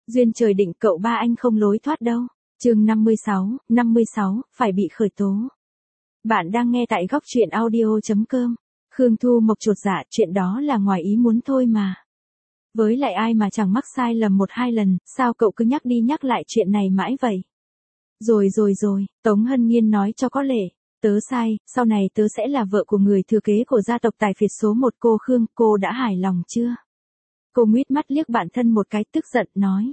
Duyên trời định cậu ba anh không lối thoát đâu. Chương 56, phải bị khởi tố. Bạn đang nghe tại góc truyện audio.com. Khương Thu Mộc chột dạ, chuyện đó là ngoài ý muốn thôi mà. Với lại ai mà chẳng mắc sai lầm 1-2 lần, sao cậu cứ nhắc đi nhắc lại chuyện này mãi vậy? Rồi, Tống Hân Nhiên nói cho có lệ. Tớ sai, sau này tớ sẽ là vợ của người thừa kế của gia tộc tài phiệt số 1 cô Khương, cô đã hài lòng chưa? Cô nguýt mắt liếc bạn thân một cái tức giận nói.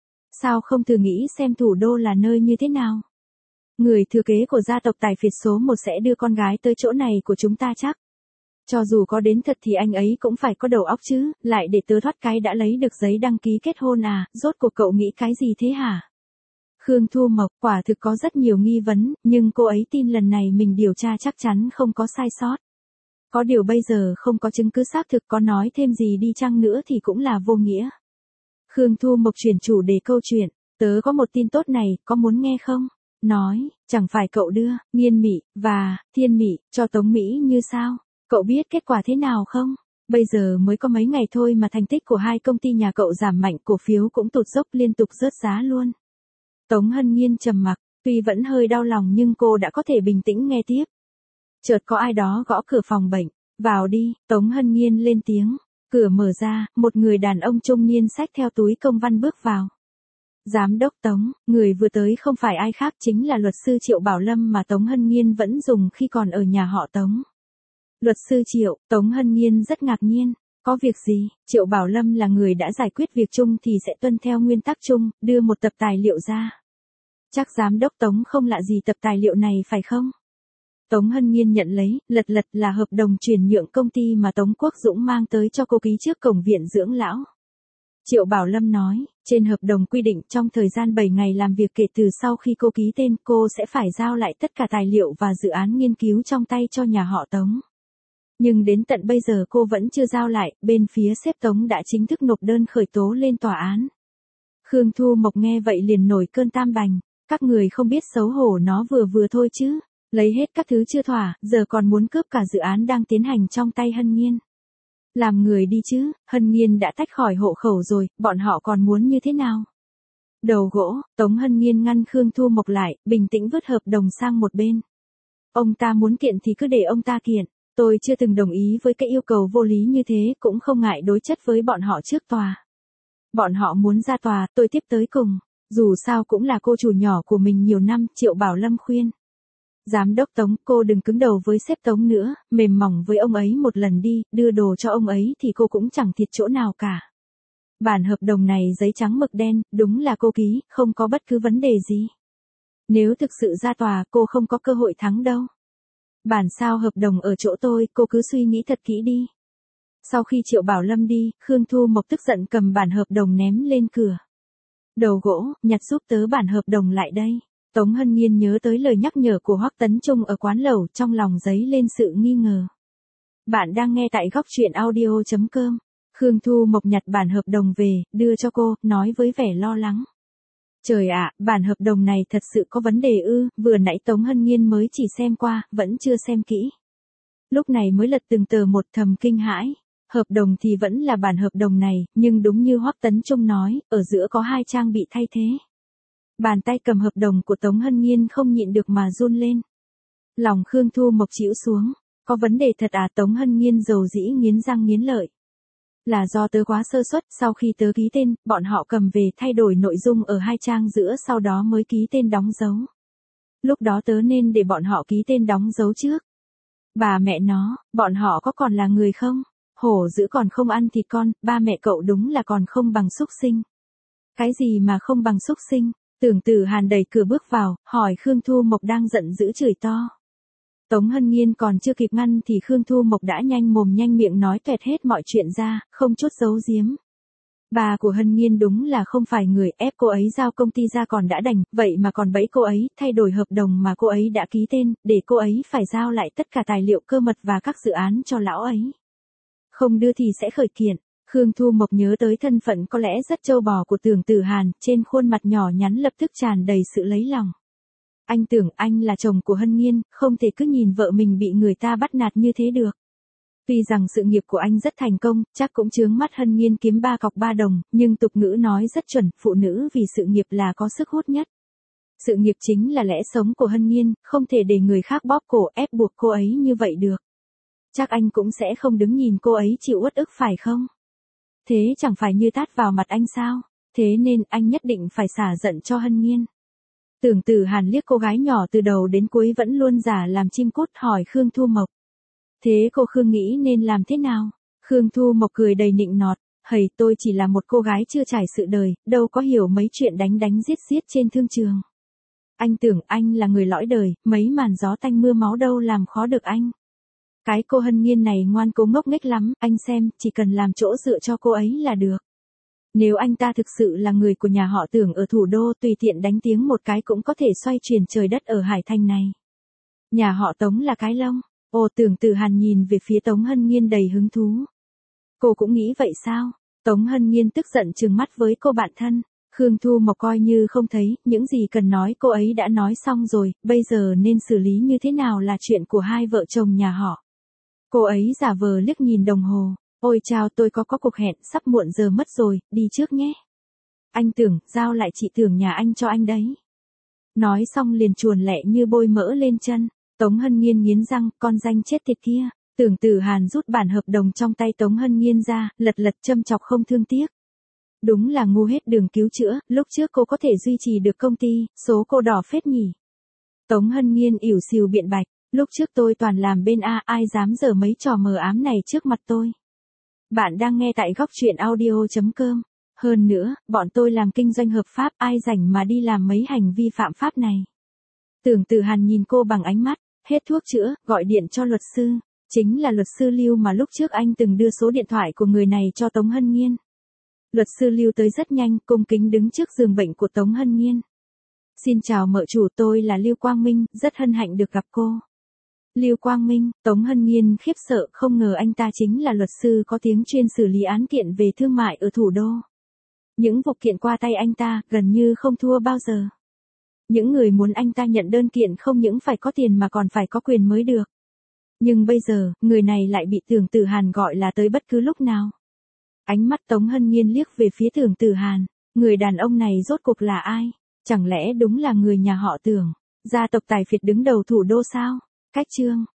Sao không thử nghĩ xem thủ đô là nơi như thế nào? Người thừa kế của gia tộc tài phiệt số 1 sẽ đưa con gái tới chỗ này của chúng ta chắc. Cho dù có đến thật thì anh ấy cũng phải có đầu óc chứ, lại để tớ thoát cái đã lấy được giấy đăng ký kết hôn à, rốt cuộc cậu nghĩ cái gì thế hả? Khương Thu Mộc quả thực có rất nhiều nghi vấn, nhưng cô ấy tin lần này mình điều tra chắc chắn không có sai sót. Có điều bây giờ không có chứng cứ xác thực, có nói thêm gì đi chăng nữa thì cũng là vô nghĩa. Khương Thu Mộc chuyển chủ đề câu chuyện, tớ có một tin tốt này, có muốn nghe không? Nói, chẳng phải cậu đưa, Nghiên Mị, và, Thiên Mị, cho Tống Mỹ Như sao? Cậu biết kết quả thế nào không? Bây giờ mới có mấy ngày thôi mà thành tích của hai công ty nhà cậu giảm mạnh, cổ phiếu cũng tụt dốc liên tục rớt giá luôn. Tống Hân Nhiên trầm mặc, tuy vẫn hơi đau lòng nhưng cô đã có thể bình tĩnh nghe tiếp. Chợt có ai đó gõ cửa phòng bệnh, vào đi, Tống Hân Nhiên lên tiếng. Cửa mở ra, một người đàn ông trung niên xách theo túi công văn bước vào. Giám đốc Tống, người vừa tới không phải ai khác chính là luật sư Triệu Bảo Lâm mà Tống Hân Nhiên vẫn dùng khi còn ở nhà họ Tống. Luật sư Triệu, Tống Hân Nhiên rất ngạc nhiên. Có việc gì? Triệu Bảo Lâm là người đã giải quyết việc chung thì sẽ tuân theo nguyên tắc chung, đưa một tập tài liệu ra. Chắc giám đốc Tống không lạ gì tập tài liệu này phải không? Tống Hân Nhiên nhận lấy, lật là hợp đồng chuyển nhượng công ty mà Tống Quốc Dũng mang tới cho cô ký trước cổng viện dưỡng lão. Triệu Bảo Lâm nói, trên hợp đồng quy định trong thời gian 7 ngày làm việc kể từ sau khi cô ký tên, cô sẽ phải giao lại tất cả tài liệu và dự án nghiên cứu trong tay cho nhà họ Tống. Nhưng đến tận bây giờ cô vẫn chưa giao lại, bên phía sếp Tống đã chính thức nộp đơn khởi tố lên tòa án. Khương Thu Mộc nghe vậy liền nổi cơn tam bành, các người không biết xấu hổ nó vừa thôi chứ. Lấy hết các thứ chưa thỏa, giờ còn muốn cướp cả dự án đang tiến hành trong tay Hân Nhiên. Làm người đi chứ, Hân Nhiên đã tách khỏi hộ khẩu rồi, bọn họ còn muốn như thế nào? Đầu gỗ, Tống Hân Nhiên ngăn Khương Thu Mộc lại, bình tĩnh vứt hợp đồng sang một bên. Ông ta muốn kiện thì cứ để ông ta kiện, tôi chưa từng đồng ý với cái yêu cầu vô lý như thế, cũng không ngại đối chất với bọn họ trước tòa. Bọn họ muốn ra tòa, tôi tiếp tới cùng, dù sao cũng là cô chủ nhỏ của mình nhiều năm, Triệu Bảo Lâm khuyên. Giám đốc Tống, cô đừng cứng đầu với sếp Tống nữa, mềm mỏng với ông ấy một lần đi, đưa đồ cho ông ấy thì cô cũng chẳng thiệt chỗ nào cả. Bản hợp đồng này giấy trắng mực đen, đúng là cô ký, không có bất cứ vấn đề gì. Nếu thực sự ra tòa, cô không có cơ hội thắng đâu. Bản sao hợp đồng ở chỗ tôi, cô cứ suy nghĩ thật kỹ đi. Sau khi Triệu Bảo Lâm đi, Khương Thu Mộc tức giận cầm bản hợp đồng ném lên cửa. Đầu gỗ, nhặt giúp tớ bản hợp đồng lại đây. Tống Hân Nhiên nhớ tới lời nhắc nhở của Hoắc Tấn Trung ở quán lẩu, trong lòng dấy lên sự nghi ngờ. Bạn đang nghe tại góc truyện audio.com. Khương Thu Mộc nhặt bản hợp đồng về, đưa cho cô, nói với vẻ lo lắng. Trời ạ, bản hợp đồng này thật sự có vấn đề ư? Vừa nãy Tống Hân Nhiên mới chỉ xem qua, vẫn chưa xem kỹ. Lúc này mới lật từng tờ một, thầm kinh hãi. Hợp đồng thì vẫn là bản hợp đồng này, nhưng đúng như Hoắc Tấn Trung nói, ở giữa có 2 trang bị thay thế. Bàn tay cầm hợp đồng của Tống Hân Nhiên không nhịn được mà run lên. Lòng Khương Thu Mộc chịu xuống. Có vấn đề thật à? Tống Hân Nhiên dầu dĩ nghiến răng nghiến lợi. Là do tớ quá sơ suất, sau khi tớ ký tên, bọn họ cầm về thay đổi nội dung ở 2 trang giữa, sau đó mới ký tên đóng dấu. Lúc đó tớ nên để bọn họ ký tên đóng dấu trước. Bà mẹ nó, bọn họ có còn là người không? Hổ dữ còn không ăn thịt con, ba mẹ cậu đúng là còn không bằng súc sinh. Cái gì mà không bằng súc sinh? Tưởng Tử Hàn đẩy cửa bước vào, hỏi Khương Thu Mộc đang giận dữ chửi to. Tống Hân Nhiên còn chưa kịp ngăn thì Khương Thu Mộc đã nhanh mồm nhanh miệng nói toẹt hết mọi chuyện ra, không chút giấu giếm. Bà của Hân Nhiên đúng là không phải người, ép cô ấy giao công ty ra còn đã đành, vậy mà còn bẫy cô ấy, thay đổi hợp đồng mà cô ấy đã ký tên, để cô ấy phải giao lại tất cả tài liệu cơ mật và các dự án cho lão ấy. Không đưa thì sẽ khởi kiện. Khương Thu Mộc nhớ tới thân phận có lẽ rất trâu bò của Tưởng Tử Hàn, trên khuôn mặt nhỏ nhắn lập tức tràn đầy sự lấy lòng. Anh tưởng anh là chồng của Hân Nhiên, không thể cứ nhìn vợ mình bị người ta bắt nạt như thế được. Tuy rằng sự nghiệp của anh rất thành công, chắc cũng chướng mắt Hân Nhiên kiếm 3 cọc 3 đồng, nhưng tục ngữ nói rất chuẩn, phụ nữ vì sự nghiệp là có sức hút nhất. Sự nghiệp chính là lẽ sống của Hân Nhiên, không thể để người khác bóp cổ ép buộc cô ấy như vậy được. Chắc anh cũng sẽ không đứng nhìn cô ấy chịu uất ức phải không? Thế chẳng phải như tát vào mặt anh sao? Thế nên anh nhất định phải xả giận cho Hân Nhiên. Tưởng Tử Hàn liếc cô gái nhỏ từ đầu đến cuối vẫn luôn giả làm chim cút hỏi Khương Thu Mộc. Thế cô Khương nghĩ nên làm thế nào? Khương Thu Mộc cười đầy nịnh nọt, hầy tôi chỉ là một cô gái chưa trải sự đời, đâu có hiểu mấy chuyện đánh đánh giết giết trên thương trường. Anh tưởng anh là người lõi đời, mấy màn gió tanh mưa máu đâu làm khó được anh. Cái cô Hân Nhiên này ngoan cố ngốc nghếch lắm, anh xem, chỉ cần làm chỗ dựa cho cô ấy là được. Nếu anh ta thực sự là người của nhà họ Tưởng ở thủ đô, tùy tiện đánh tiếng một cái cũng có thể xoay chuyển trời đất ở Hải Thành này. Nhà họ Tống là cái lông. Ồ, Tưởng Tử Hàn nhìn về phía Tống Hân Nhiên đầy hứng thú. Cô cũng nghĩ vậy sao? Tống Hân Nhiên tức giận trừng mắt với cô bạn thân. Khương Thu Mộc coi như không thấy, những gì cần nói cô ấy đã nói xong rồi, bây giờ nên xử lý như thế nào là chuyện của hai vợ chồng nhà họ. Cô ấy giả vờ liếc nhìn đồng hồ. Ôi chao, tôi có cuộc hẹn, sắp muộn giờ mất rồi, đi trước nhé. Anh Tưởng, giao lại chị Tưởng nhà anh cho anh đấy. Nói xong liền chuồn lẹ như bôi mỡ lên chân. Tống Hân Nhiên nghiến răng, con danh chết tiệt kia. Tưởng Tử Hàn rút bản hợp đồng trong tay Tống Hân Nhiên ra, lật lật châm chọc không thương tiếc. Đúng là ngu hết đường cứu chữa, lúc trước cô có thể duy trì được công ty, số cô đỏ phết nhỉ. Tống Hân Nhiên ỉu xìu biện bạch, lúc trước tôi toàn làm bên A, ai dám giở mấy trò mờ ám này trước mặt tôi. Bạn đang nghe tại góc truyện audio.com. Hơn nữa, bọn tôi làm kinh doanh hợp pháp, ai rảnh mà đi làm mấy hành vi phạm pháp này. Tưởng Tử Hàn nhìn cô bằng ánh mắt, hết thuốc chữa, gọi điện cho luật sư. Chính là luật sư Lưu mà lúc trước anh từng đưa số điện thoại của người này cho Tống Hân Nhiên. Luật sư Lưu tới rất nhanh, cung kính đứng trước giường bệnh của Tống Hân Nhiên. Xin chào mợ chủ, tôi là Lưu Quang Minh, rất hân hạnh được gặp cô. Lưu Quang Minh, Tống Hân Nhiên khiếp sợ, không ngờ anh ta chính là luật sư có tiếng chuyên xử lý án kiện về thương mại ở thủ đô. Những vụ kiện qua tay anh ta, gần như không thua bao giờ. Những người muốn anh ta nhận đơn kiện không những phải có tiền mà còn phải có quyền mới được. Nhưng bây giờ, người này lại bị Tưởng Tử Hàn gọi là tới bất cứ lúc nào. Ánh mắt Tống Hân Nhiên liếc về phía Tưởng Tử Hàn, người đàn ông này rốt cuộc là ai? Chẳng lẽ đúng là người nhà họ Tưởng, gia tộc tài phiệt đứng đầu thủ đô sao? Cách chương